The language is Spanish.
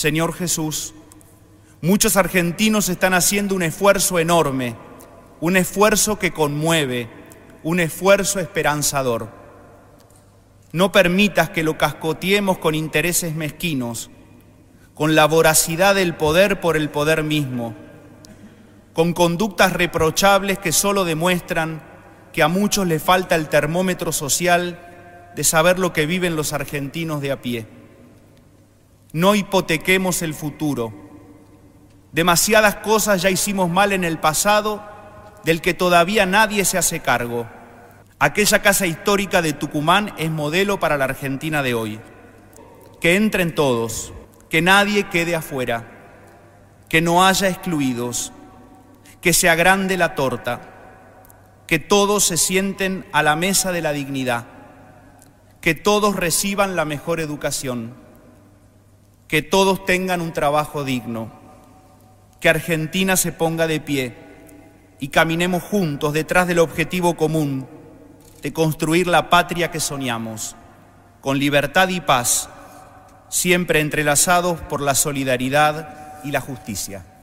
Señor Jesús, muchos argentinos están haciendo un esfuerzo enorme, un esfuerzo que conmueve, un esfuerzo esperanzador. No permitas que lo cascoteemos con intereses mezquinos, con la voracidad del poder por el poder mismo, con conductas reprochables que solo demuestran que a muchos les falta el termómetro social de saber lo que viven los argentinos de a pie. No hipotequemos el futuro. Demasiadas cosas ya hicimos mal en el pasado, del que todavía nadie se hace cargo. Aquella casa histórica de Tucumán es modelo para la Argentina de hoy. Que entren todos, que nadie quede afuera, que no haya excluidos, que se agrande la torta, que todos se sienten a la mesa de la dignidad, que todos reciban la mejor educación, que todos tengan un trabajo digno, que Argentina se ponga de pie y caminemos juntos detrás del objetivo común de construir la patria que soñamos, con libertad y paz, siempre entrelazados por la solidaridad y la justicia.